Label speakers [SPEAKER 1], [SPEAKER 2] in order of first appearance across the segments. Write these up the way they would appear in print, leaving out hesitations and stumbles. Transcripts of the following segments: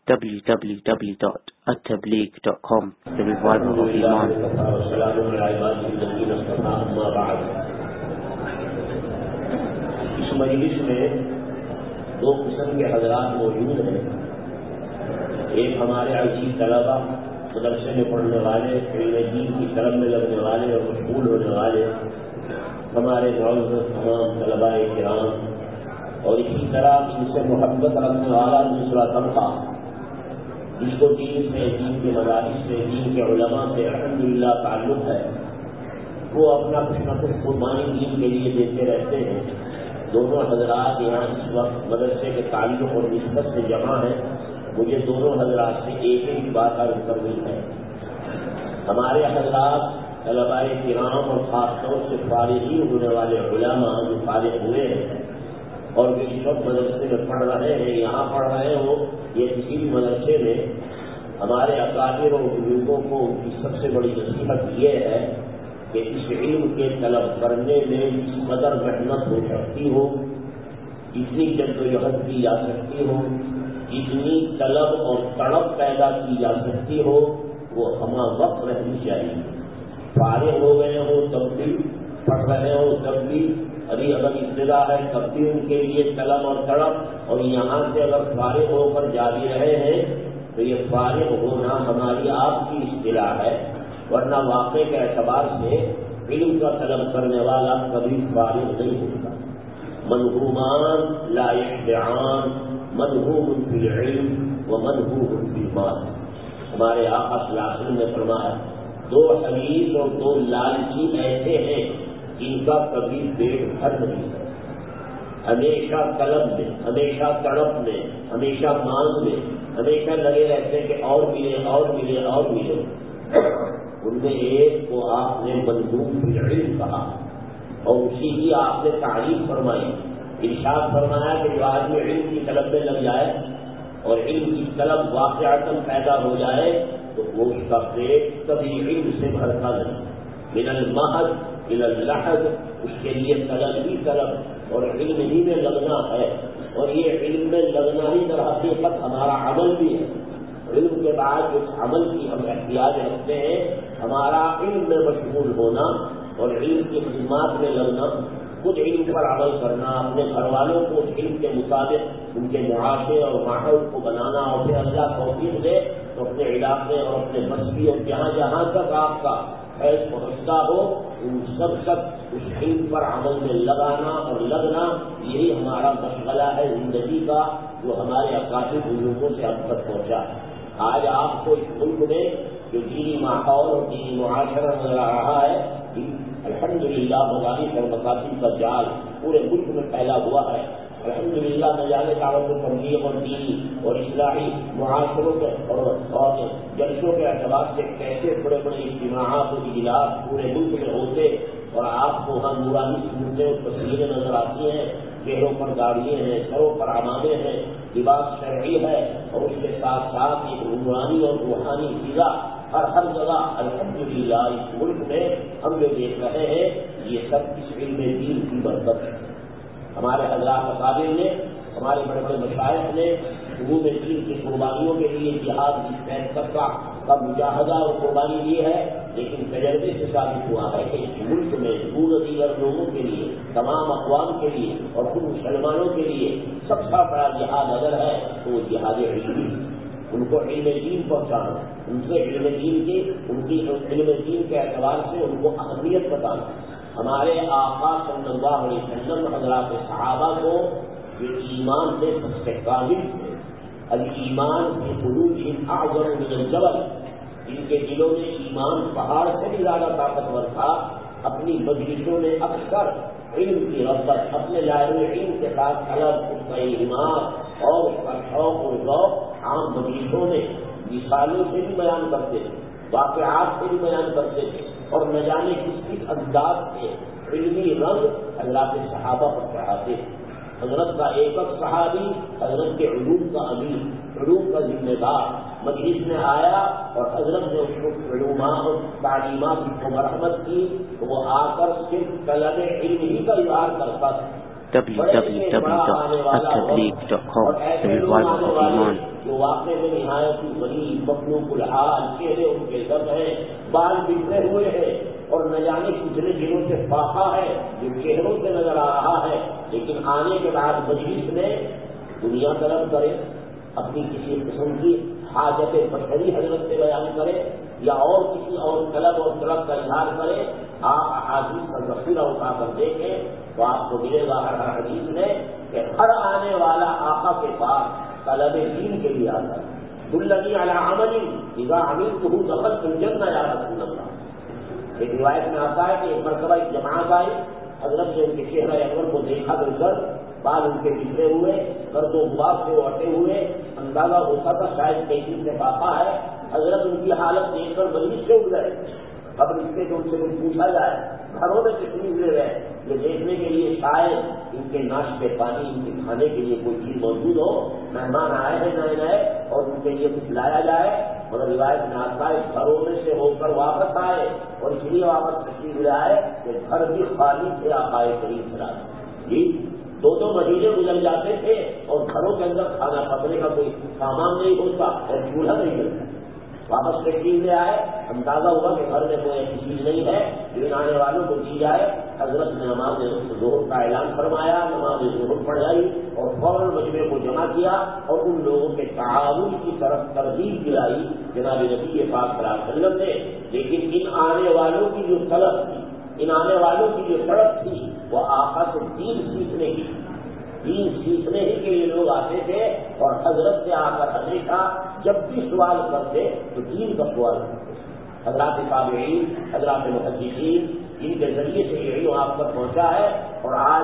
[SPEAKER 1] www.attableek.com, the revival of Iman.
[SPEAKER 2] اس مجلس میں دو قسم کے حضرات موجود ہیں. ایک ہمارے عزیز طلبہ، مدرسے میں پڑھنے والے، علم دین کی طلب میں لگنے والے اور مشغول ہونے والے ہمارے معزز تمام طلباء کرام، اور اسی طرح ان سے محبت رکھنے والا دوسرا طبقہ جس کو دین سے، دین کے مدارس سے، دین کے علماء سے الحمدللہ تعلق ہے، وہ اپنا کچھ نہ کچھ قربانی دین کے لیے دیتے رہتے ہیں. دونوں حضرات یہاں اس وقت مدرسے کے تعلق اور نسبت سے جمع ہیں. مجھے دونوں حضرات سے ایک ایک بات عرض کرنی ہے. ہمارے حضرات طلباء کرام اور خاص طور سے فارغین ہونے والے علماء جو فارغ ہوئے ہیں اور جو اس وقت مدرسے میں پڑھ رہے ہیں، یہاں پڑھ رہے ہو یہ کسی بھی مدرسے میں، ہمارے اکابر اور بزرگوں کو ان کی سب سے بڑی نصیحت یہ ہے کہ اس علم کے طلب کرنے میں جس قدر محنت ہو سکتی ہو، جتنی جدوجہد کی جا سکتی ہو، جتنی طلب اور تڑپ پیدا کی جا سکتی ہو، وہ ہمہ وقت رہنی چاہیے. فارغ ہو گئے ہو تب بھی، پڑھ رہے ہو تب بھی، ابھی اگر ابتدا ہے تب بھی ان کے لیے طلب اور تڑپ، اور یہاں سے اگر فارغ ہو کر جاری رہے ہیں تو یہ فارغ ہونا ہماری آپ کی اصطلاح ہے، ورنہ واقع کے اعتبار سے علم کا طلب کرنے والا کبھی فارغ نہیں ہوتا. منہومان لا یشبعان، منہوم فی العلم ومنہوم فی المال. ہمارے آقا صلی اللہ علیہ وسلم نے فرمایا دو حریص اور دو لالچی ایسے ہیں جن کا کبھی پیٹ بھر نہیں ہے. ہمیشہ طلب میں، ہمیشہ تڑپ میں، ہمیشہ مانگ میں، ہمیشہ لگے رہتے ہیں کہ اور ملے اور ملے اور ملے. ان میں ایک کو آپ نے منہوم فی العلم کہا اور اسی کی آپ نے تعریف فرمائی. ارشاد فرمایا کہ جو آدمی علم کی طلب میں لگ جائے اور علم کی طلب واقعتاً پیدا ہو جائے تو وہ اس کا پیٹ کبھی علم سے بھرتا نہیں. من المہد الى اللحد، اس کے لیے طلب ہی طلب اور علم ہی میں لگنا ہے. اور یہ علم میں لگنا ہی در حقیقت ہمارا عمل بھی ہے. علم کے بعد اس عمل کی ہم احتیاج رکھتے ہیں، ہمارا علم میں مشغول ہونا اور علم کی خدمات میں لگنا، خود علم پر عمل کرنا، اپنے گھر والوں کو اس علم کے مطابق ان کے معاشرے اور ماحول کو بنانا، اور پھر اللہ توفیق دے تو اپنے علاقے اور اپنے بستی اور جہاں جہاں تک آپ کا فیض پہنچتا ہو ان سب اس علم پر عمل میں لگانا اور لگنا، یہی ہمارا مشغلہ ہے زندگی کا جو ہمارے اکابر بزرگوں سے اب تک پہنچا. آج آپ کو اس ملک میں جو دینی ماحول اور دینی معاشرہ نظر آ رہا ہے، الحمدللہ مدارس اور مکاتب کا جال پورے ملک میں پھیلا ہوا ہے. الحمدللہ نہ جانے دعوت و تبلیغ اور دینی اور اصلاحی معاشروں کے اور جلسوں کے اعتبار سے کیسے بڑے بڑے اجتماعات و اجلاس پورے ملک میں ہوتے، اور آپ کو وہاں نورانی صورتیں اور تصویریں نظر آتی ہیں، چہروں پر داڑھیاں ہیں، سروں پر عمامے ہیں، لباس شرعی ہے، اور اس کے ساتھ ساتھ ایک نورانی اور روحانی فضا ہر جگہ الحمدللہ اس ملک میں ہم جو دیکھ رہے ہیں، یہ سب اس علم دین کی برکت ہے. ہمارے حضرات اکابر نے، ہمارے بڑے بڑے مشائخ نے علوم دین کی قربانیوں کے لیے جہاد کی کا مجاہدہ اور قربانی دی ہے، لیکن تجربے سے ثابت ہوا ہے کہ اس ملک میں دور دیگر لوگوں کے لیے، تمام اقوام کے لیے اور خود مسلمانوں کے لیے سب سے بڑا جہاد اگر ہے تو وہ جہاد علمی. ان کو علم دین پہنچانا، ان سے علم دین کی، ان کی علم دین کے اعتبار سے ان کو اہمیت بتانا. ہمارے آقا صلی اللہ علیہ وسلم حضرات صحابہ کو یہ ایمان سے سب سے کامل تھے. الایمان فی قلوبہم اعظم من الجبل، جن کے دلوں میں ایمان پہاڑ سے بھی زیادہ طاقتور تھا، اپنی مجلسوں میں اکثر علم کی رغبت، اپنے لاہر علم کے ساتھ طلب، اس کا اہتمام اور اس کا شوق و ذوق عام مجلسوں میں مثالوں سے بھی بیان کرتے تھے، واقعات سے بھی بیان کرتے تھے، اور نہ جانے کس انداز سے علمی رنگ حضرات صحابہ پر چڑھاتے تھے. حضرت کا ایک صحابی حضرت کے علوم کا امیر، علوم کا ذمہ دار مجلس میں آیا اور حضرت نے اس کو علومات اور تعلیمات کو مرحمت کی تو وہ آ کر صرف طلب علم ہی کا اظہار کرتا تھا،
[SPEAKER 1] www.attableek.com The Revival of Iman.
[SPEAKER 2] جو واقع میں نہایت ہی غریب مخلوق الحال چہرے ان کے زب ہیں، بال بکھرے ہوئے ہیں اور نہ جانے کتنے دنوں سے فاقہ ہے جو چہروں سے نظر آ رہا ہے، لیکن آنے کے بعد مجلس میں دنیا طلب کرے، اپنی کسی قسم کی حاجت بشری حضرت سے بیان کرے یا اور کسی اور طلب کا اظہار کرے، آپ احادیث کا ذخیرہ اٹھا کر دیکھیں تو آپ کو ملے گا ہر حدیث میں کہ ہر آنے والا آقا کے پاس طلب دین کے لیے آتا ہے۔ دلنی علی عمل اذا عملتہ دخلت الجنہ یا رسول اللہ۔ ایک روایت میں آتا ہے کہ ایک مرتبہ ایک جماعت آئی، حضرت نے ان کے چہرہ انور کو دیکھا مل کر، بال ان کے بکھرے ہوئے، گرد و غبار سے اٹے ہوئے، اندازہ ہوتا تھا شاید کہیں سے فاقہ ہے۔ حضرت ان کی حالت دیکھ کر مجلس سے اٹھ گئے، اب اس سے ان سے کچھ پوچھا جائے، گھروں میں تشریف لے گئے یہ دیکھنے کے لیے شاید ان کے ناشتے پانی، ان کے کھانے کے لیے کوئی چیز موجود ہو، مہمان آئے ہیں نئے نئے اور ان کے لیے کچھ لایا جائے، مگر روایت میں آتا ہے گھروں میں سے ہو کر واپس آئے اور اس لیے واپس تشریف لے آئے کہ گھر بھی خالی تھے آقا کریم صلی اللہ علیہ وسلم۔ جی 2 مہینے گزر جاتے تھے اور گھروں کے اندر کھانا پکنے کا کوئی سامان نہیں ہوتا اور چولہا نہیں ملتا، واپس تشریف لے آئے، اندازہ ہوا کہ گھر میں کوئی ایسی چیز نہیں ہے جو ان آنے والوں کو دی جائے۔ حضرت نے نماز ظہر کا اعلان فرمایا، نماز ظہر پڑھائی اور فوراً مجمع کو جمع کیا اور ان لوگوں کے تعاون کی طرف ترغیب دلائی جناب نبی پاک صلی اللہ علیہ وسلم نے۔ لیکن ان آنے والوں کی جو طلب تھی، ان آنے والوں کی جو تڑپ تھی وہ آقا سے دین سیکھنے کی، دین سیکھنے ہی کے لیے لوگ آتے تھے اور حضرت سے آ کر ہمیشہ جب بھی سوال کرتے تو دین کا سوال کرتے۔ حضرات تابعین، حضرات محدثین، ان کے ذریعے سے یہ علم آپ تک پہنچا ہے اور آج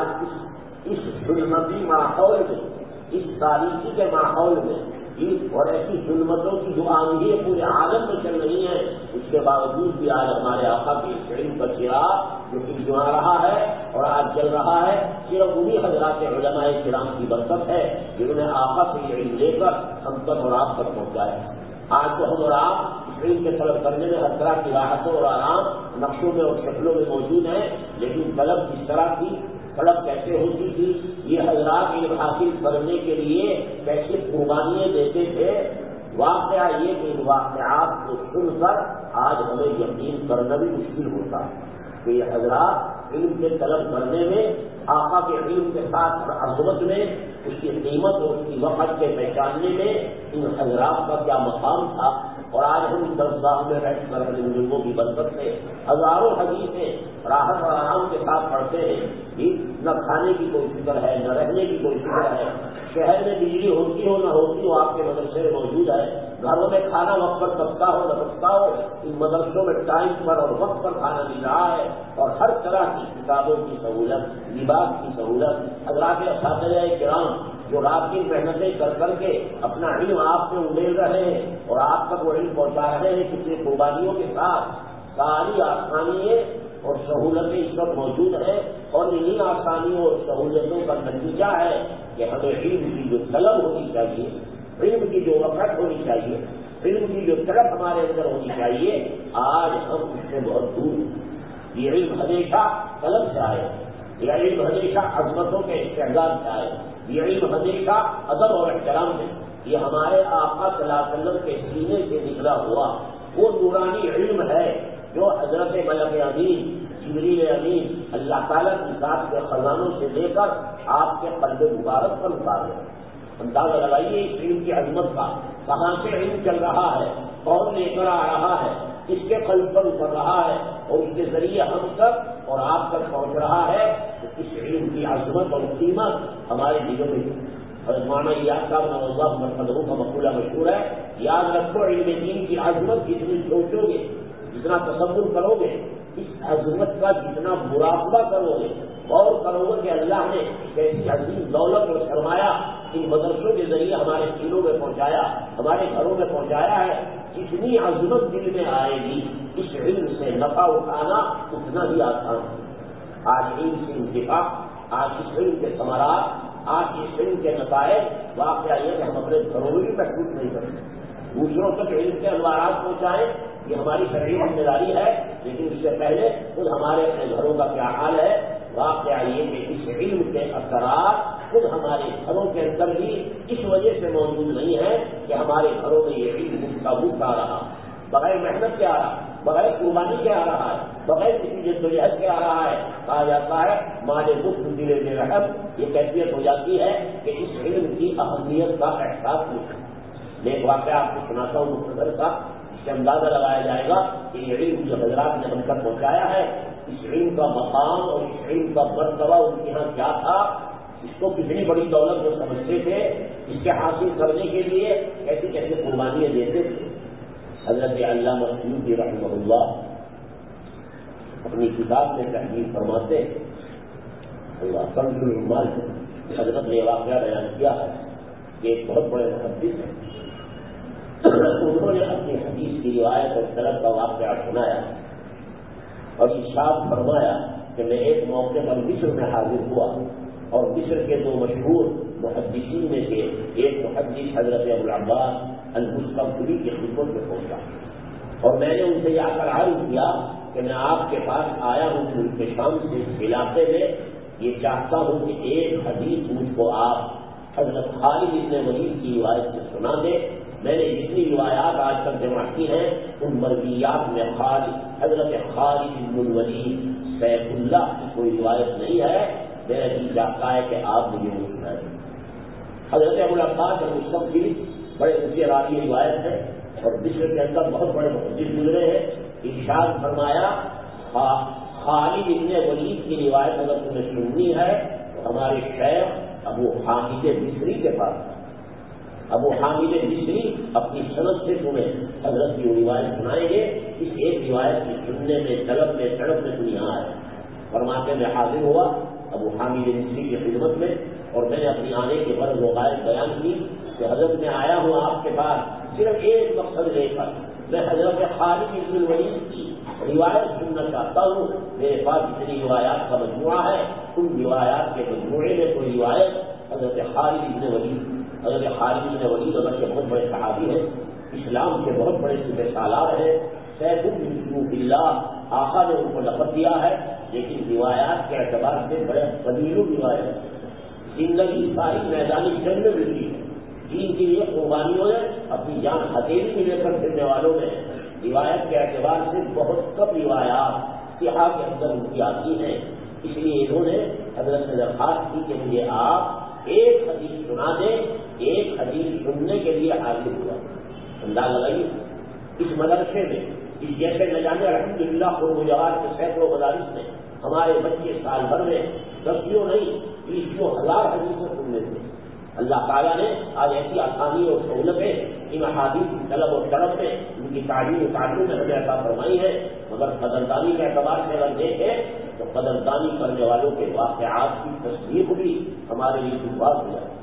[SPEAKER 2] اس ظلمتی ماحول میں، اس تاریخی کے ماحول میں اور ایسی ظلمتوں کی جو آندھیاں پورے عالم میں چل رہی ہیں، اس کے باوجود بھی آج ہمارے آقا کے علم کا چراغ جو کہ جا رہا ہے اور آج چل رہا ہے، صرف انہی حضرات علماء کرام کی برکت ہے جنہوں نے آقا سے یہ علم لے کر ہم تک اور آپ تک پہنچایا۔ آج تو ہم اور آپ اس علم کے طلب کرنے میں ہر طرح کی راحتوں اور آرام نقشوں میں اور شکلوں میں موجود ہیں، لیکن طلب کس طرح کی، طلب کیسے ہوتی تھی، یہ حضرات علم حاصل کرنے کے لیے کیسے قربانیاں دیتے تھے، واقعہ یہ کہ ان واقعات کو سن کر آج ہمیں یقین کرنا بھی مشکل ہوتا ہے کہ یہ حضرات علم کے طلب کرنے میں، آقا کے علم کے ساتھ عظمت میں، اس کی قیمت اور اس کی وقت کے پہچاننے میں ان حضرات کا کیا مقام تھا۔ اور آج ہم درسگاہ میں بیٹھ کر اپنے بزرگوں کی برکت سے ہزاروں حدیثیں راحت اور آرام کے ساتھ پڑھتے ہیں، نہ کھانے کی کوئی فکر ہے، نہ رہنے کی کوئی فکر ہے، شہر میں بجلی ہوتی ہو نہ ہوتی ہو آپ کے مدرسے میں موجود ہے، گھروں میں کھانا وقت پر پکتا ہو نہ پکتا ہو، ان مدرسوں میں ٹائم پر اور وقت پر کھانا مل رہا ہے اور ہر طرح کی کتابوں کی سہولت، لباس کی سہولت، حضرات اساتذہ کرام جو رات کی محنتیں کر کے اپنا علم آپ میں اڑیل رہے ہیں اور آپ تک وہ علم پہنچا رہے ہیں کتنی قربانیوں کے ساتھ، ساری آسانیاں اور سہولتیں اس وقت موجود ہیں اور انہیں آسانیوں اور سہولتوں کا نتیجہ ہے کہ ہمیں علم کی جو طلب ہونی چاہیے، علم کی جو وقت ہونی چاہیے، علم کی جو طلب ہمارے اندر ہونی چاہیے، آج ہم اس سے بہت دور ہیں۔ یہ علم ہمیشہ طلب سے آئے، یہ علم ہمیشہ عظمتوں کے استعداد سے آئے، یہ علم ہمیشہ ادب اور احترام سے، یہ ہمارے آقا صلی اللہ علیہ وسلم کے سینے سے نکلا ہوا وہ نورانی علم ہے جو حضرت ملک امین، جبریل امین اللہ تعالیٰ کی ذات کے خزانوں سے لے کر آپ کے قلب مبارک پر اتارے۔ اندازہ لگائیے اس علم کی عظمت کا، کہاں سے علم چل رہا ہے، کون لے کر آ رہا ہے، اس کے قلب پر اتر رہا ہے اور اس کے ذریعے ہم تک اور آپ تک پہنچ رہا ہے، تو اس علم کی عظمت اور قیمت ہمارے دلوں میں مولانا یاد کا اللہ مرتبہ کا مقولہ مشہور ہے، یاد رکھو علم دین کی عظمت جتنی سوچو گے، جتنا تصور کرو گے، اس عظمت کا جتنا مراقبہ کرو گے، غور کرو گے کہ اللہ نے کیسی عظیم دولت اور سرمایہ ان مدرسوں کے ذریعے ہمارے دلوں میں پہنچایا، ہمارے گھروں میں پہنچایا ہے، جتنی عظمت دل میں آئے گی اس علم سے نفع اٹھانا اتنا ہی آسان ہے۔ آج علم سے انتفاع، آج اس علم کے ثمرات، آج اس علم کے نتائج واقعہ یہ کہ ہم اپنے گھروں میں بھی محسوس نہیں کرتے، دوسروں تک علم کے انوارات پہنچائیں، یہ ہماری شرعی ذمہ داری ہے، لیکن اس سے پہلے خود ہمارے اپنے گھروں کا کیا حال ہے، واقعہ یہ کہ اس علم کے اثرات خود ہمارے گھروں کے اندر بھی اس وجہ سے موجود نہیں ہے کہ ہمارے گھروں میں یہ علم مفت آ رہا، بغیر محنت کے آ رہا، بغیر قربانی کے آ رہا ہے، بغیر کسی جدوجہد کے آ رہا ہے. کہا جاتا ہے مال مفت دل میں رحم، یہ کیفیت ہو جاتی ہے کہ اس علم کی اہمیت کا احساس نہیں. میں ایک واقعہ آپ کو سناتا ہوں مختصر کا، اس سے اندازہ لگایا جائے گا کہ یہ علم جو حضرات نے ہم تک پہنچایا ہے، اس علم کا مقام اور اس علم کا مرتبہ ان کے یہاں کیا تھا، اس کو کتنی بڑی دولت جو سمجھتے تھے، اس کے حاصل کرنے کے لیے کیسی کیسی قربانیاں دیتے تھے. حضرت علامہ سیوطی رحمہ اللہ اپنی کتاب میں تحریر فرماتے ہیں، اللہ کنز العمال حضرت نے واقعہ بیان کیا ہے کہ ایک بہت بڑے محدث ہیں، انہوں نے اپنی حدیث کی روایت اور سند کا واقعہ سنایا اور ارشاد فرمایا کہ میں ایک موقع پر مصر میں حاضر ہوا اور مصر کے دو مشہور محدثین میں سے ایک محدث حضرت ابوالعباس المستغفری کی خدمت میں پہنچا اور میں نے ان سے آ کر عرض کیا کہ میں آپ کے پاس آیا ہوں ملک شام سے اس علاقے میں، یہ چاہتا ہوں کہ ایک حدیث مجھ کو آپ حضرت خالد بن ولید کی روایت سے سنا دیں. میں نے جتنی روایات آج تک جمع کی ہیں ان مرویات میں حضرت خالد بن الولید سیف اللہ کی کوئی روایت نہیں ہے. میرا جی چاہتا ہے کہ آپ مجھے وہ سنائیں. حضرت ابوالعباس المستغفری بڑے اونچے راوی روایت ہے اور مصر کے اندر بہت بڑے محدث گزرے ہیں. ارشاد فرمایا خالد بن ولید کی روایت اگر تمہیں سننی ہے تو ہمارے شیخ ابو حامد مصری کے پاس. ابو حامد مصری اپنی سند سے تمہیں حضرت کی روایت سنائیں گے. اس ایک روایت کی سننے میں طلب میں تڑپ میں دنیا ہے. فرماتے میں حاضر ہوا ابو حامد مصری کی خدمت میں اور میں نے اپنی آنے کی غرض و غائب بیان کی کہ حضرت میں آیا ہوں آپ کے پاس صرف ایک مقصد لے کر، میں حضرت خالد بن الولید کی روایت سننا چاہتا ہوں. میرے پاس جتنی روایات کا مجموعہ ہے ان روایات کے مجموعے میں کوئی روایت حضرت خالد بن ولید اگر کے بہت بڑے صحابی ہیں، اسلام کے بہت بڑے صوبے سالار ہیں، سیف من اللہ آقا نے ان کو لقب دیا ہے، لیکن روایات کے اعتبار سے بڑے قبیلوں روایت زندگی ساری میدانی جنگ میں گزری ہے. دین کے لیے قربانیوں نے اپنی جان ہتھیلی میں لے کر پھرنے والوں میں روایت کے اعتبار سے بہت کم روایات سیاح کے اندر ان کی آتی ہیں. اس لیے انہوں نے حضرت سے درخواست کی کہ مجھے آپ ایک حدیث سنا دیں. ایک حدیث سننے کے لیے حاضر ہوا. انداز لگائیے اس مدرسے میں اس جیسے نہ جانے الحمدللہ قربجوار کے سینکڑوں مدارس میں ہمارے بچے سال بھر میں 10 نہیں 20,000 حدیثیں سن لیتے. اللہ تعالیٰ نے آج ایسی آسانی اور سہولتیں ان احادیث کی طلب اور طلب میں ان کی تعلیم و تعلیم میں ہمیں عطا فرمائی ہے. مگر قدردانی کے اعتبار سے اگر دیکھیں تو قدردانی کرنے والوں کے واقعات کی تصدیق بھی ہمارے لیے دشوار ہو جائے.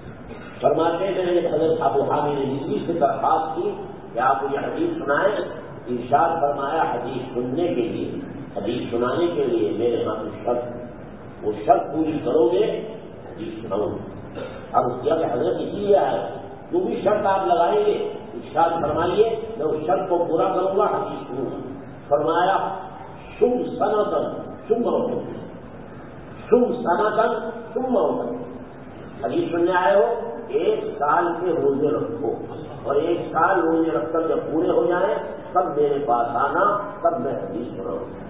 [SPEAKER 2] فرماتے ہیں میں نے حضرت ابو حامد مصری سے درخواست کی کہ آپ مجھے حدیث سنائیں. ارشاد فرمایا حدیث سننے کے لیے حدیث سنانے کے لیے میرے ہاں شرط، وہ شرط پوری کرو گے حدیث سناؤں گے. اب اس کیا کہ حضرت اسی لیے آئے جو بھی شرط آپ لگائیں گے ارشاد فرمائیے میں اس شرط کو پورا کروں گا حدیث سنوں گا. فرمایا شم سنتن ثم اوتن، شم سنتن ثم اوتن. حدیث سننے آئے ہو 1 سال کے روزے رکھو اور 1 سال روزے رکھ کر جب پورے ہو جائیں تب میرے پاس آنا، تب میں حدیث سناؤں گا.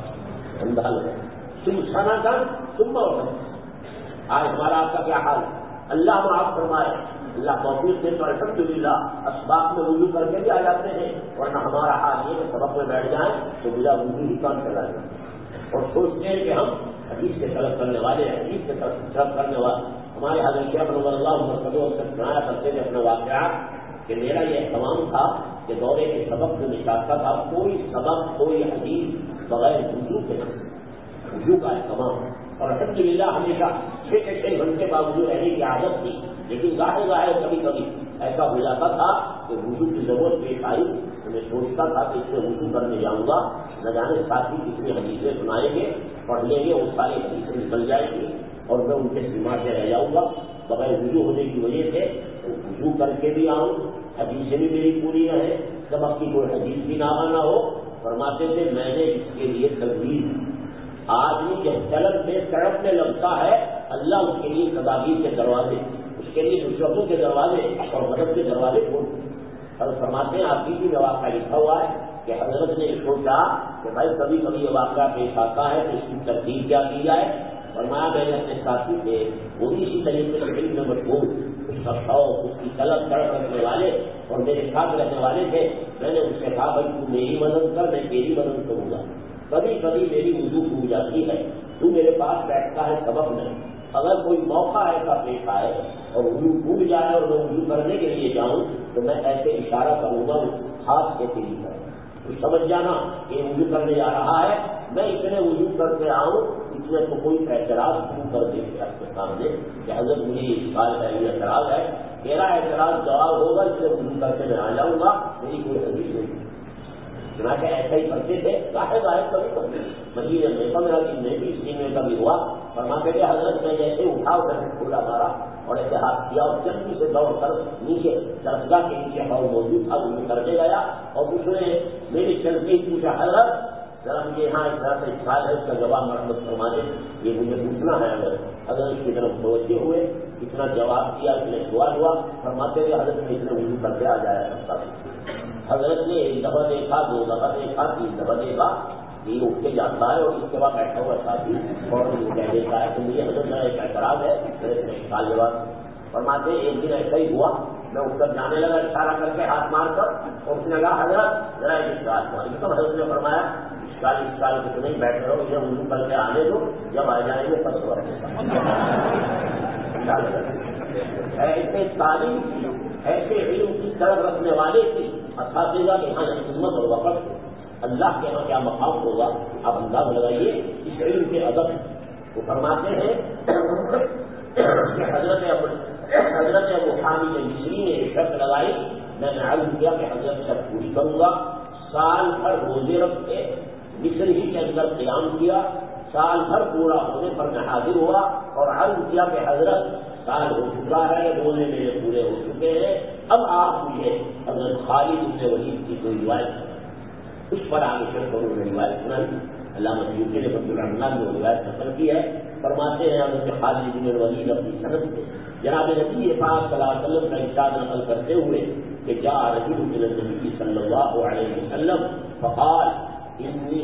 [SPEAKER 2] انداز ہے شم سنتن ثم اوتن. آج ہمارا آپ کا کیا حال ہے؟ اللہ معاف فرمائے، اللہ توفیق دے تو الحمدللہ اسباق میں وضو کر کے بھی آ جاتے ہیں، ورنہ ہمارا حال یہ کہ سبق میں بیٹھ جائیں تو بلا وضو ہی کام چلا جائیں اور سوچتے ہیں کہ ہم حدیث کے طلب کرنے والے حدیث کے طلب کرنے والے. ہمارے حضرت شیخ رضی اللہ عنہ سے سنایا کرتے تھے اپنے واقعات کہ میرا یہ اہتمام تھا کہ دورے کے سبق میں نکالتا تھا کوئی سبق کوئی حدیث بغیر وضو کے وضو کا اہتمام. اور الحمدللہ ہمیشہ 6 گھنٹے باوجود رہنے کی عادت تھی، لیکن ظاہر کبھی کبھی ایسا ہو جاتا تھا کہ وضو کی ضرورت پیش آئی تو میں سوچتا تھا کہ اس سے وضو کرنے جاؤں گا، نہ جانے ساتھی کتنی حدیثیں سنائیں گے، پڑھ لیں گے، وہ ساری حدیثیں نکل جائیں گی اور میں ان کے سیما سے رہ جاؤں گا. بغیر وضو ہونے کی وجہ سے وضو کر کے بھی آؤں، حدیثیں بھی میری پوری رہیں، سبق کی کوئی حدیث بھی نہ ہو. فرماتے تھے میں نے اس کے لیے تجویز آدمی جب طلب میں تڑپنے لگتا ہے اللہ اس کے لیے تدابیر کے دروازے، اس کے لیے نصرتوں کے دروازے اور مدد کے دروازے کھولتے ہیں۔ اور فرماتے ہیں آپ کی بھی واقعہ لکھا ہوا ہے کہ حضرت نے سوچا کہ بھائی کبھی کبھی یہ واقعہ پیش آتا ہے تو اس کی ترتیب کیا کی جائے۔ فرمایا میں نے اپنے ساتھی سے وہ بھی اسی طریقے سے علم میں مشغول، اس کا شوق، اس کی طلب تڑپ رکھنے والے اور میرے ساتھ رہنے والے تھے، میں نے ان سے کہا بھائی تو میری مدد کر، میں تیری مدد کروں گا۔ کبھی کبھی میری وضو ٹوٹ جاتی ہے، تو میرے پاس بیٹھتا ہے سبب نہیں، اگر کوئی موقع ایسا پیش آئے اور وضو ٹوٹ جائے اور میں وضو کرنے کے لیے جاؤں تو میں ایسے اشارہ کروں گا اس ہاتھ کے تیری پر، تو سمجھ جانا کہ وضو کرنے جا رہا ہے، میں اتنے وضو کر کے آؤں اس میں تو کوئی اعتراض شروع کر دے کے آپ کے سامنے کہ حضرت مجھے اس بات ہے یہ اعتراض ہے، تیرا اعتراض جواب ہوگا اس لیے وضو کر کے میں آ جاؤں گا، میری کوئی حدیث نہیں۔ چنانچہ ایسا ہی کرتے تھے، ظاہر کبھی کبھی مزید میں 15 دن میں 20 دن میں کبھی ہوا، فرماتے تھے حضرت میں جیسے اٹھاؤ کر کھولا مارا اور ایسے ہاتھ کیا اور جلدی سے دوڑ کر نیچے درسگاہ کے نیچے ہاؤ موجود تھا وہ کرنے گیا اور اس نے میری چلتے ہی پوچھا حضرت ذرا مجھے یہاں اس طرح سے سوال ہے، اس کا جواب مرحمت فرما دیں، یہ مجھے پوچھنا ہے۔ اگر اس کی طرف توجہ ہوئے، اتنا جواب دیا، اتنے سوال ہوا، فرماتے ہوئے حضرت میں اتنے وضو کر کے آ جایا کرتا تھا۔ حضرت نے 1 دفعہ دیکھا، 2 دفعہ دیکھا، 3 دفعہ دیکھا، یہ اٹھ کے جاتا ہے اور اس کے بعد بیٹھا ہوا ساتھی اور کہہ دیتا ہے کہ مجھے حضرت میرا ایک اعتراض ہے، سال جواب فرماتے ایک دن ایسا ہی ہوا، میں اٹھ کر جانے لگا اشارہ کر کے ہاتھ مار کر اور اس نے کہا حضرت ذرا ایک سال حضرت نے فرمایا اس سال کے نہیں بیٹھے رہو، مجھے وضو کر کے آنے دو، جب آ جائیں گے تب ایسے تعلیم کی، ایسے علم کی طرف رکھنے والے کی اساتذہ کے یہاں ہمت اور وقت اللہ کے یہاں کیا مقام ہوگا آپ انداز لگائیے اس علم کے ادب کو۔ فرماتے ہیں کہ حضرت ابو حامد مصری نے شرط لگائی، میں نے عرض کیا کہ حضرت سے پوری کروں گا، سال بھر روزے رکھے، مصر ہی کے اندر قیام کیا، سال بھر پورا ہونے پر میں حاضر ہوا اور عرض کیا کہ حضرت سال ہو چکا ہے، روزے میرے پورے ہو چکے ہیں، اب آپ مجھے حضرت خالد بن ولید کی کوئی روایت اس پر آگے چل کر انہوں نے روایت سنائی۔ علامہ سیوطی نے فضل الرحمن نے روایت نقل کی ہے، فرماتے ہیں حضرت خالد بن ولید اپنی سند سے جناب نبی پاک صلی اللہ علیہ وسلم کا ارشاد نقل کرتے ہوئے کہ جاء رجل الى النبي صلی اللہ علیہ وسلم فقال انی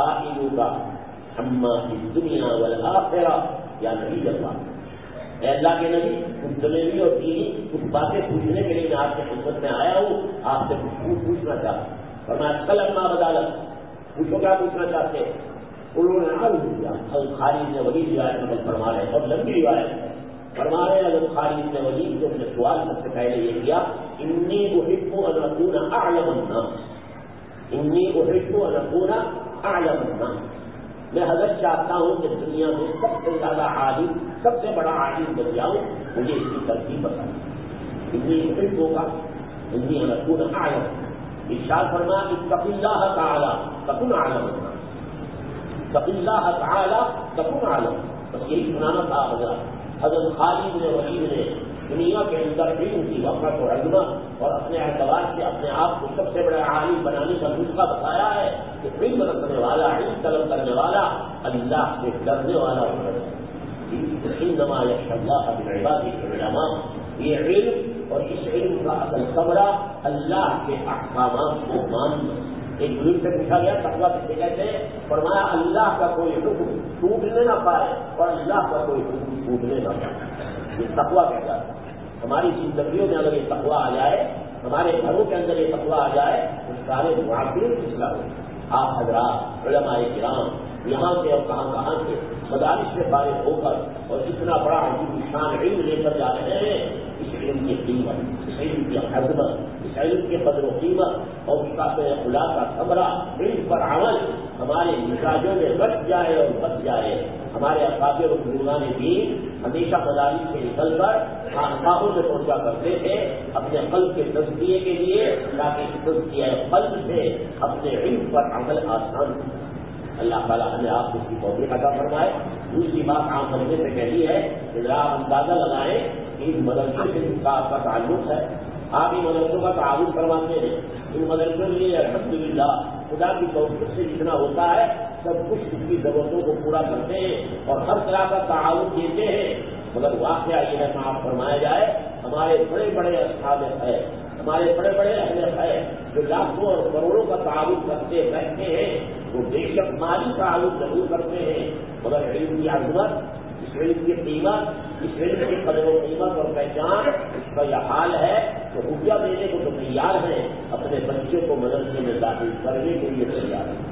[SPEAKER 2] سائلک عما فی الدنیا والآخرہ، یا نبی اللہ، اے اللہ کے نبی کچھ دنیوی اور دینی کچھ باتیں پوچھنے کے لیے میں آپ کی خدمت میں آیا ہوں، آپ سے کچھ پوچھنا چاہتا ہوں۔ فرمایا کل اما بدالت، پوچھو کیا پوچھنا چاہتے ہیں؟ انہوں نے عرض کیا، حضرت خالد نے ولی روایت نقل فرما رہے اور لمبی روایت ہے، فرما رہے حضرت خالد نے ولی سے اپنے سوال سب سے پہلے یہ کیا، انی احب ان اکون اعلم الناس، انی احب ان اکون اعلم الناس، میں حضرت چاہتا ہوں کہ دنیا میں سب سے زیادہ عالم، سب سے بڑا عالم بن جاؤں، مجھے اس کی ترتیب بتا، انی احب ہوگا، انی ان اکون اعلم، ارشاد فرمایا کہ اتق اللہ تعالی تکن اعلم الناس، اتق اللہ تعالی تکن اعلم، بس یہی سنانا تھا حضرت خالد نے ولید نے دنیا کے اندر علم کی وقت اور عظمت اور اپنے اعتبار سے اپنے آپ کو سب سے بڑے عالم بنانے کا نسخہ بتایا ہے کہ علم رکھنے والا، علم طلب کرنے والا اللہ سے ڈرنے والا ہونا چاہیے۔ انما یخشی اللہ من عباده العلماء، یہ علم اور اس علم کا اصل ثمرہ اللہ کے احکامات کو ماننا۔ ایک بزرگ سے پوچھا گیا تقویٰ کسے کہتے ہیں؟ فرمایا اللہ کا کوئی حکم ٹوٹنے نہ پائے اور اللہ کا کوئی حکم ٹوٹنے نہ پائے، یہ تقویٰ کہتا ہے۔ ہماری زندگیوں میں اگر یہ تقویٰ آ جائے، ہمارے گھروں کے اندر یہ تقویٰ آ جائے تو سارے معافی فیصلہ ہو۔ آپ حضرات علماء کرام یہاں سے اور کہاں سے مدارس سے فارغ ہو کر اور اتنا بڑا عظیم شان علم لے کر جا رہے ہیں، اس علم کی قیمت، اس علم کی عظمت، اس علم کی قدر و قیمت اور اس کا خلا کا ثمرہ، علم پر عمل ہمارے مزاجوں میں بچ جائے اور بچ جائے۔ ہمارے اکابر و بزرگان دین ہمیشہ مدارس سے نکل کر خانقاہوں میں پہنچا کرتے تھے اپنے قلب کے تزکیے کے لیے، تاکہ تزکیہ قلب سے اپنے علم پر عمل آسان ہو۔ اللہ تعالیٰ ہمیں آپ کو اس کی توفیق عطا فرمائے۔ دوسری بات عام مدرسے سے کہنی ہے کہ ذرا آپ اندازہ لگائیں کہ ان مدرسے سے جس کا آپ کا تعلق ہے، آپ ان مدرسوں کا تعاون کرواتے ہیں، ان مدرسوں کے لیے الحمدللہ خدا کی توفیق سے جتنا ہوتا ہے سب کچھ اس کی ضرورتوں کو پورا کرتے ہیں اور ہر طرح کا تعاون دیتے ہیں. مگر واقعہ یہ ہے معاف فرمایا جائے ہمارے بڑے بڑے اصحاب ہے, ہمارے بڑے بڑے اہل ہے جو لاکھوں اور کروڑوں کا تعاون کرتے رہتے ہیں, وہ بے شک مالی تعاون ضرور کرتے ہیں مگر علم کی عظمت, اس علم کی قیمت, اس علم کی قدر و قیمت اور پہچان اس کا یہ حال ہے کہ روپیہ دینے کو تو تیار ہیں, اپنے بچے کو مدرسے میں داخل کرنے کے لیے تیار ہیں.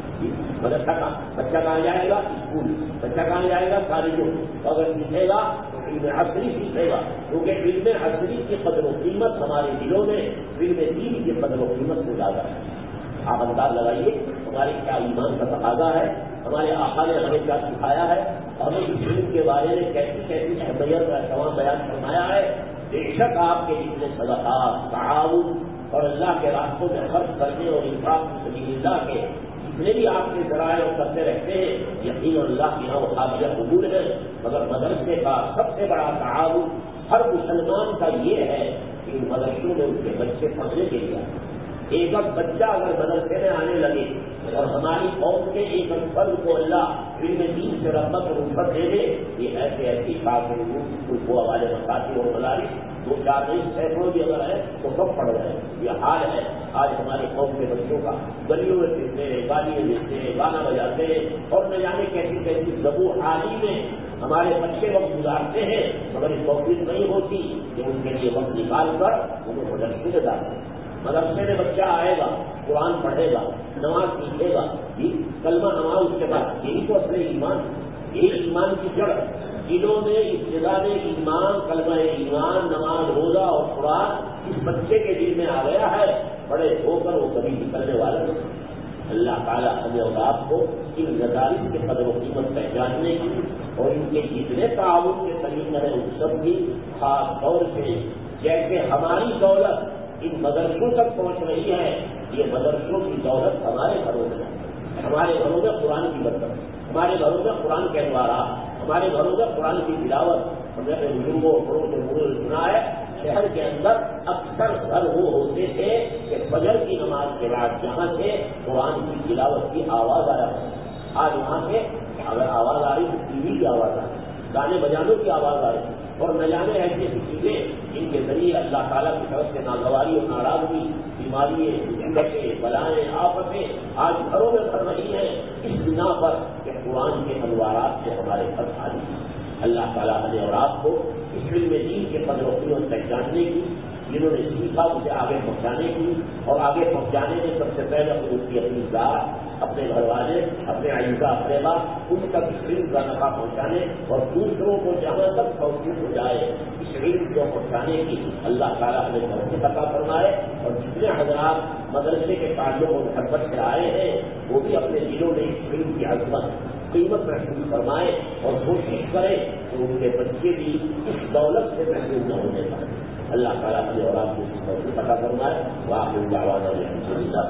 [SPEAKER 2] مدرسہ کا بچہ کہاں جائے گا؟ اسکول. بچہ کہاں جائے گا؟ کالجوں. اگر سیکھے گا تو علم عصری سیکھے گا, کیونکہ علم عصری کی قدر و قیمت ہمارے دلوں میں علم دین کی قدر و قیمت سے زیادہ ہے. آپ انداز لگائیے ہمارے کیا ایمان کا تقاضا ہے, ہمارے آقا نے ہمیں کیا سکھایا ہے, ہمیں اس علم کے بارے میں کیسی کیسی اہمیت کا تمام بیان فرمایا ہے. بے شک آپ کے جتنے صدقات, تعاون اور اللہ کے راستوں میں خرچ کرنے اور انفاق کی سبیل اللہ کے جتنے بھی آپ کے ذرائع کرتے رہتے ہیں, یقین اللہ کی یہاں وہ قابل قبول ہے. مگر مدرسے کا سب سے بڑا تعاون ہر مسلمان کا یہ ہے کہ ان مدرسوں میں ان کے بچے پڑھنے کے لیے ایک بچہ اگر مدرسے میں آنے لگے اور ہماری قوم کے ایک فرد کو اللہ علم دین سے رغبت اور الفت دے دے, یہ ایسے ایسی کافی کو والے مساجد اور مدارس 2-4 نہیں سینکڑوں بھی اگر ہے تو سب پڑھ رہے ہیں. یہ حال ہے آج ہماری قوم کے بچوں کا. گلیوں میں پھرتے ہیں, گالیاں دیتے ہیں, گانا بجاتے ہیں اور نہ جانے کیسی کیسی زبو حالی میں ہمارے بچے وقت گزارتے ہیں, مگر اس توفیق نہیں ہوتی کہ ان کے لیے وقت نکال کر انہیں مدرسے میں ڈالتے ہیں. مدرسے میں بچہ آئے گا, قرآن پڑھے گا, نماز سیکھے گا, کلمہ نماز اس کے بعد, یہی تو اصل ایمان, یہی ایمان کی جڑ. جنہوں نے ابتدا میں ایمان, کلمہ ایمان, نماز, روزہ اور قرآن اس بچے کے دل میں آ گیا ہے, بڑے ہو کر وہ کبھی نکلنے والا نہیں. اللہ تعالیٰ ہمیں اور آپ کو ان مدارس کے قدر و قیمت پہچاننے کی اور ان کے جتنے تعاون کے طریقے ہیں ان سب کی خاص طور سے جیسے ہماری دولت ان مدرسوں تک پہنچ رہی ہے, یہ مدرسوں کی دولت ہمارے گھروں میں ہے. ہمارے گھروں میں قرآن کی برکت, ہمارے گھروں میں قرآن کے دوارا, ہمارے گھروں میں قرآن کی تلاوت. ہم نے بزرگوں بڑوں سے سنا ہے شہر کے اندر اکثر گھر وہ ہوتے تھے کہ فجر کی نماز کے بعد جہاں سے قرآن کی تلاوت کی آواز آیا. آج وہاں سے اگر آواز آ رہی تو ٹی وی کی آواز آ رہی, گانے بجانوں کی آواز آ رہی, اور نہ جانے ایسی ایسی چیزیں جن کے ذریعے اللہ تعالیٰ کی طرف سے ناگواری اور ناراضگی, بیماری, مصیبتیں, بلائیں, آفتیں آج گھروں میں پڑ رہی ہیں اس بنا پر کہ قرآن کے انوارات سے ہمارے گھر خالی. اللہ تعالیٰ ہمیں اور آپ کو اس علم دین کے قدر و قیمت پہچاننے کی, جنہوں نے سیکھا اسے آگے پہنچانے کی, اور آگے پہنچانے میں سب سے پہلے اس کی اپنی ذات, اپنے گھر والے, اپنے عائشہ اقربا ان تک اس علم کا نفع پہنچانے اور دوسروں کو جہاں تک توفیق ہو جائے اس علم کو پہنچانے کی اللہ تعالیٰ ہمیں توفیق عطا فرمائے. اور جتنے حضرات مدرسے کے تعلق اور محبت سے آئے ہیں وہ بھی اپنے دلوں میں اس علم کی عظمت قیمت محسوس فرمائے اور کوشش کرے کہ ان کے بچے بھی اس دولت سے محسوس نہ ہونے پائے. اللہ تعالیٰ ہمیں اور آپ کو اس توفیق عطا فرمائے. وآخر دعوانا الحمدللہ.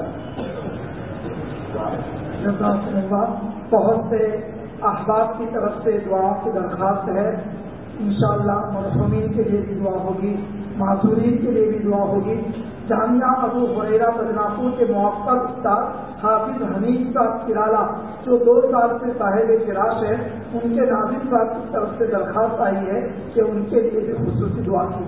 [SPEAKER 3] بہت سے احباب کی طرف سے دعا کی درخواست ہے. انشاءاللہ مرحومین کے لیے بھی دعا ہوگی, معذورین کے لیے بھی دعا ہوگی. جامعہ ابو ہریرہ بدناپور کے موقر استاد حافظ حمید صاحب کرالا جو 2 سال سے صاحب فراش ہے, ان کے ناظم صاحب کی طرف سے درخواست آئی ہے کہ ان کے لیے بھی خصوصی دعا کی.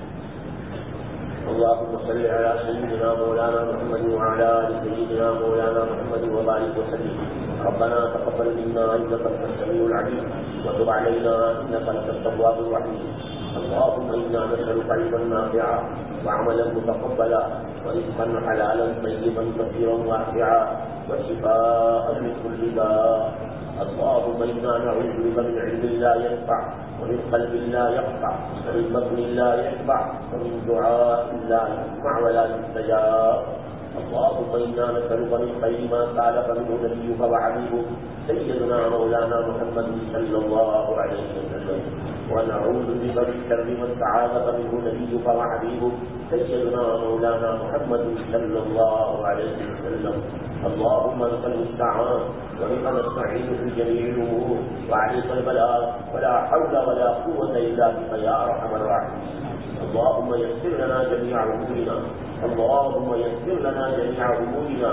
[SPEAKER 2] اللهم صل على سيدنا مولانا محمد وعلى آل سيدنا مولانا محمد وبارك وسلم. ربنا تقبل منا انك انت السميع العليم وتب علينا انك انت التواب الرحيم. اللهم انا نسالك علما نافعا وعملا متقبلا ورزقا حلالا طيبا كثيرا واسعا وشفاء من كل داء. اللهم انا نعوذ بك من علم لا ينفع ومن قلب لا يخشع ومن بطن لا يشبع ومن دعاء لا يسمع ولا يستجاب. اللهم انا نسالك من خير ما سالك منه نبيك وحبيبك سيدنا مولانا محمد صلى الله عليه وسلم, ونعوذ بك من شر ما استعاذك منه نبيك وحبيبك سيدنا مولانا محمد صلى الله عليه وسلم. اللهم انت المستعان وبك نستعين في جميع الامور وعليك البلاغ ولا حول ولا قوه الا بك يا ارحم الراحمين. اللهم يسر لنا جميع امورنا, اللهم يسر لنا جميع امورنا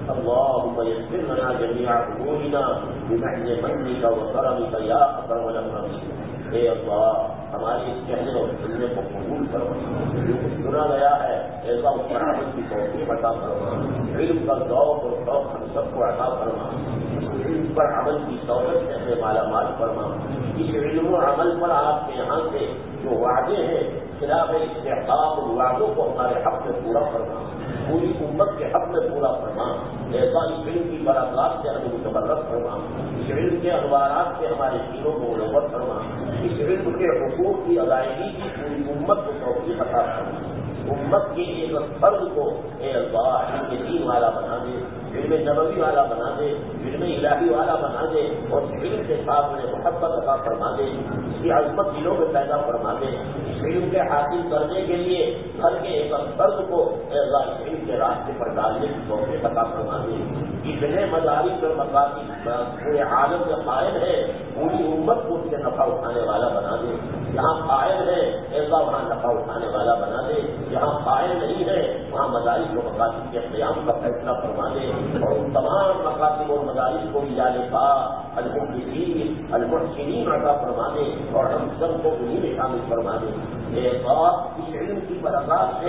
[SPEAKER 2] اللهم يسر لنا جميع امورنا بمحض منك وكرمك يا اکرم الاکرمین. اے اللہ ہمارے اس کہنے اور سننے کو قبول فرما. جو کچھ سنا گیا ہے ایسا اس پر عمل کی توفیق عطا فرما. علم کا ذوق اور شوق ہم سب کو عطا فرما. علم پر عمل کی دولت سے ہمیں مالا مال فرما. اس علم و عمل پر آپ کے یہاں سے جو وعدے ہیں خلاف استحقاق اور وعدوں کو ہمارے حق میں پورا فرما. پوری امت کے حق میں پورا فرما. ایسا اس علم کی برکات سے ہمیں متبرک فرما. اس علم کے انوارات سے ہمارے دینوں کو منور فرما. اس علم کے حقوق کی ادائیگی کی پوری امت کو توفیق عطا فرما. امت کے ایک فرد کو اے اللہ علم دین والا بنا دے, علم نبوی والا بنا دے, علم الہی والا بنا دے, اور علم کے ساتھ انہیں محبت عطا فرما دے. اس کی عظمت دلوں میں پیدا فرما دے. اس علم کے حاصل کرنے کے لیے ہر کے ایک فرد کو اے اللہ علم کے راستے پر ڈالنے کی توفیق عطا فرما دے. اتنے مدارس اور مقاصد پورے عالم میں قائم ہے, پوری امت کو اس سے نفع اٹھانے والا بنا دے. جہاں قائم ہے ایسا وہاں نفع اٹھانے والا بنا دے. جہاں قائم نہیں ہے وہاں مدارس و مقاصد کے قیام کا فیصلہ فرما دے. اور ان تمام مقاصد اور مدارس کو اجالفا المحسنین المحسنین عطا فرما دے, اور ہم سب کو انہیں میں شامل فرما دے. اس علم کی برکات سے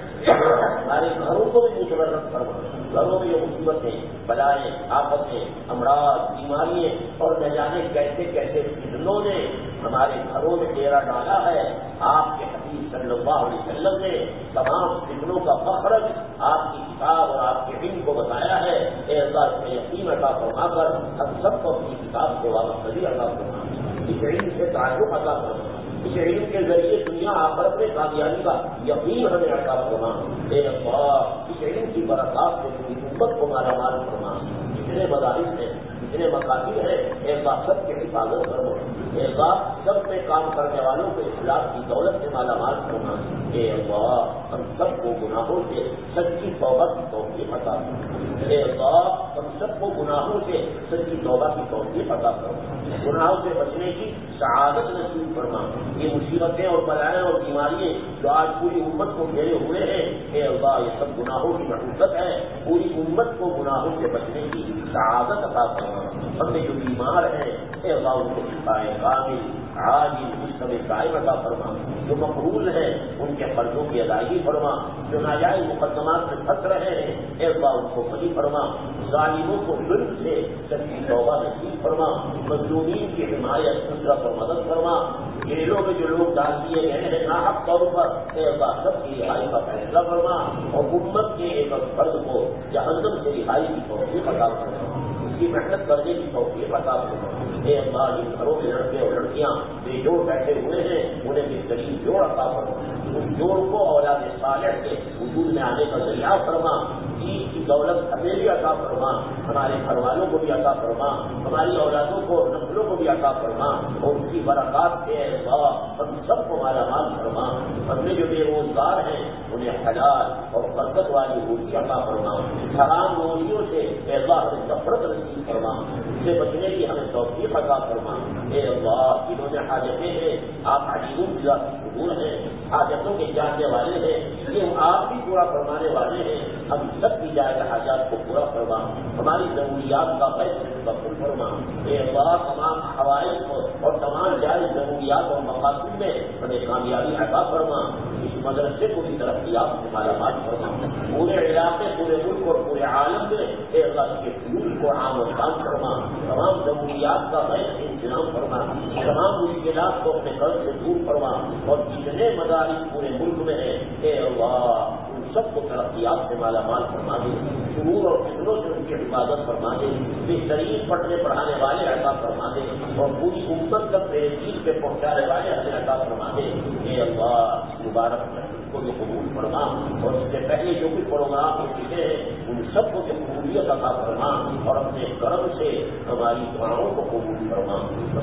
[SPEAKER 2] ہمارے گھروں کو بھی متبرک فرما. گھروں میں یہ مصیبتیں, بلائیں, آفتیں, امراض, بیماریاں اور نہ جانے کیسے کیسے فتنوں نے ہمارے گھروں میں ڈیرا ڈالا ہے. آپ کے حبیب صلی اللہ علیہ وسلم نے تمام فتنوں کا مخرج آپ کی کتاب اور آپ کے علم کو بتایا ہے. اے اللہ اس میں یقین عطا فرما کر ہم سب کو اپنی کتاب سے وابستگی عطا فرما. اس علم سے تعلق عطا فرما. اس علم کے ذریعے دنیا آخرت میں کامیابی کا یقین ہمیں عطا فرما. اے اللہ اس علم کی برکات سے پوری امت کو مالا مال فرما. جتنے مدارس ہیں, جتنے مقاصد ہیں, اے اللہ سب کی حفاظت فرما. اے اللہ سب میں کام کرنے والوں کو اخلاص کی دولت سے مالا مال فرما. اے اللہ ہم سب کو گناہوں سے سچی توبہ کی توفیق عطا فرما. اے اللہ ہم سب کو گناہوں سے سچی توبہ کی توفیق عطا فرما. گناہوں سے بچنے کی سعادت نصیب فرما. یہ مصیبتیں اور بلائیں اور بیماریاں جو آج پوری امت کو گھیرے ہوئے ہیں, اے اللہ یہ سب گناہوں کی محبت ہے. پوری امت کو گناہوں سے بچنے کی سعادت عطا فرما. ہم نے جو بیمار ہیں اے اللہ ان کو شفائے کامل عاجل مستمر دائم عطا فرما. جو مقبول ہیں ان کے قرضوں کی ادائیگی فرما. جو ناجائز مقدمات میں پھنس رہے ہیں اے اللہ ان کو بری فرما. ظالموں کو ظلم سے سچی توبہ نصیب فرما. مظلومین کی حمایت نصرت اور مدد فرما. جیلوں میں جو لوگ ڈال دیے گئے ہیں ناحق طور پر اے اللہ سب کی رہائی کا فیصلہ فرما. اور امت کے ایک فرد کو جہنم سے رہائی کی توفیق عطا فرما. اس کی محنت کرنے کی توفیق عطا فرما. اے اللہ جن گھروں میں لڑکے اور لڑکیاں بے جوڑ بیٹھے ہوئے ہیں انہیں بہترین جوڑ عطا فرما. اس جوڑ کو اولاد صالح کے وجود میں آنے کا ذریعہ فرما. دین کی دولت ہمیں بھی عطا فرما, ہمارے گھر والوں کو بھی عطا فرما, ہماری اولادوں کو نسلوں کو بھی عطا فرما. اور اس کی برکات سے اللہ ہم سب کو مالا مال فرما. ہم نے جو بے روزگار ہیں انہیں حلال اور برکت والی روزی عطا فرما. حرام روزیوں سے اے اللہ ہمیں نفرت نصیب فرما. اس سے بچنے کی ہمیں توفیق عطا فرما. اے اللہ جنہوں نے حاجتیں ہیں آپ علیم بذات الصدور ہیں, حاجتوں کے جاننے والے ہیں, یہ آپ بھی پورا فرمانے والے ہیں. ہم سب کی جائز حاجات کو پورا فرما. ہماری ضروریات کا فیصلہ مقبول فرما. اے اللہ تمام حوائج کو اور تمام جائز ضروریات اور مقاصد میں ہمیں کامیابی عطا فرما. اس مدرسے کو بھی ترقیات سے مالا مال فرما. پورے علاقے, پورے ملک اور پورے عالم میں اے اللہ کے فلوس کو عام و خان فرما. تمام ضروریات کا غیر انتظام فرما. تمام مشکلات کو اپنے قرض سے دور فرما. اور جتنے مدارس پورے ملک میں ہیں اے اللہ سب کو ترقیات سے مالا مال فرما دے. شرور اور فتنوں سے ان کی حفاظت فرما دے. بہترین پڑھنے پڑھانے والے عطا فرما دے. اور پوری امت تک میرے دین پہ پہنچانے والے ہمیں عطا فرما دے. اے اللہ مبارک کو جو قبول فرما. اور اس سے پہلے جو بھی پروگرام ہو چکے ہیں ان سب کو جو قبولیت عطا فرما. اور اپنے کرم سے ہماری دعاؤں کو قبول فرما.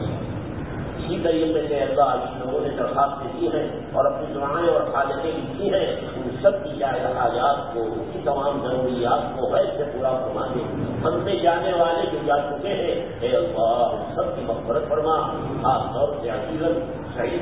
[SPEAKER 2] اسی طریقے سے اللہ جن لوگوں نے درخواستیں دی ہیں اور اپنی دعائیں اور حاجتیں لکھی ہیں ان سب کی جائز حاجات کو, ان کی تمام ضروریات کو غیر سے پورا فرما دے. ہم سے جانے والے جو جا چکے ہیں اے اللہ ان سب کی مغفرت فرما. خاص طور سے عزیزاً شہید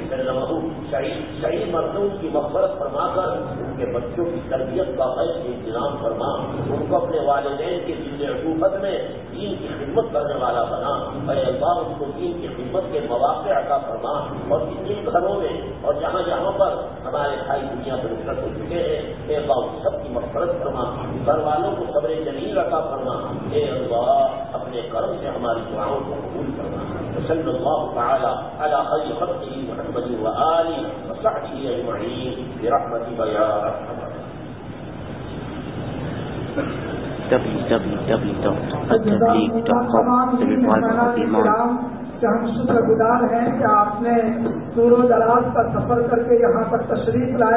[SPEAKER 2] شہید مردوں کی مغفرت فرما کر ان کے بچوں کی تربیت کا غیر انتظام فرما. ان کو اپنے والدین کی زندہ عقوبت میں دین کی خدمت کرنے والا بنا. اے اللہ ان کو دین کی خدمت کے مواقع عطا فرما اور جن گھروں میں اور جہاں جہاں پر ہمارے بھائی دنیا پر رخصت ہو چکے ہیں اے اللہ ان سب کی مغفرت فرما. گھر والوں کو صبر جمیل عطا فرما. اے اللہ اپنے کرم سے ہماری دعاؤں کو قبول کرنا. صلی اللہ تعالی علی خیر خلقہ محمد وآلہ وصحبہ اجمعین برحمتک یا ارحم
[SPEAKER 1] www.attableek.com
[SPEAKER 3] کہ ہم شکر گزار ہیں کہ آپ نے دور و دراز کا سفر کر کے یہاں تک تشریف لائے.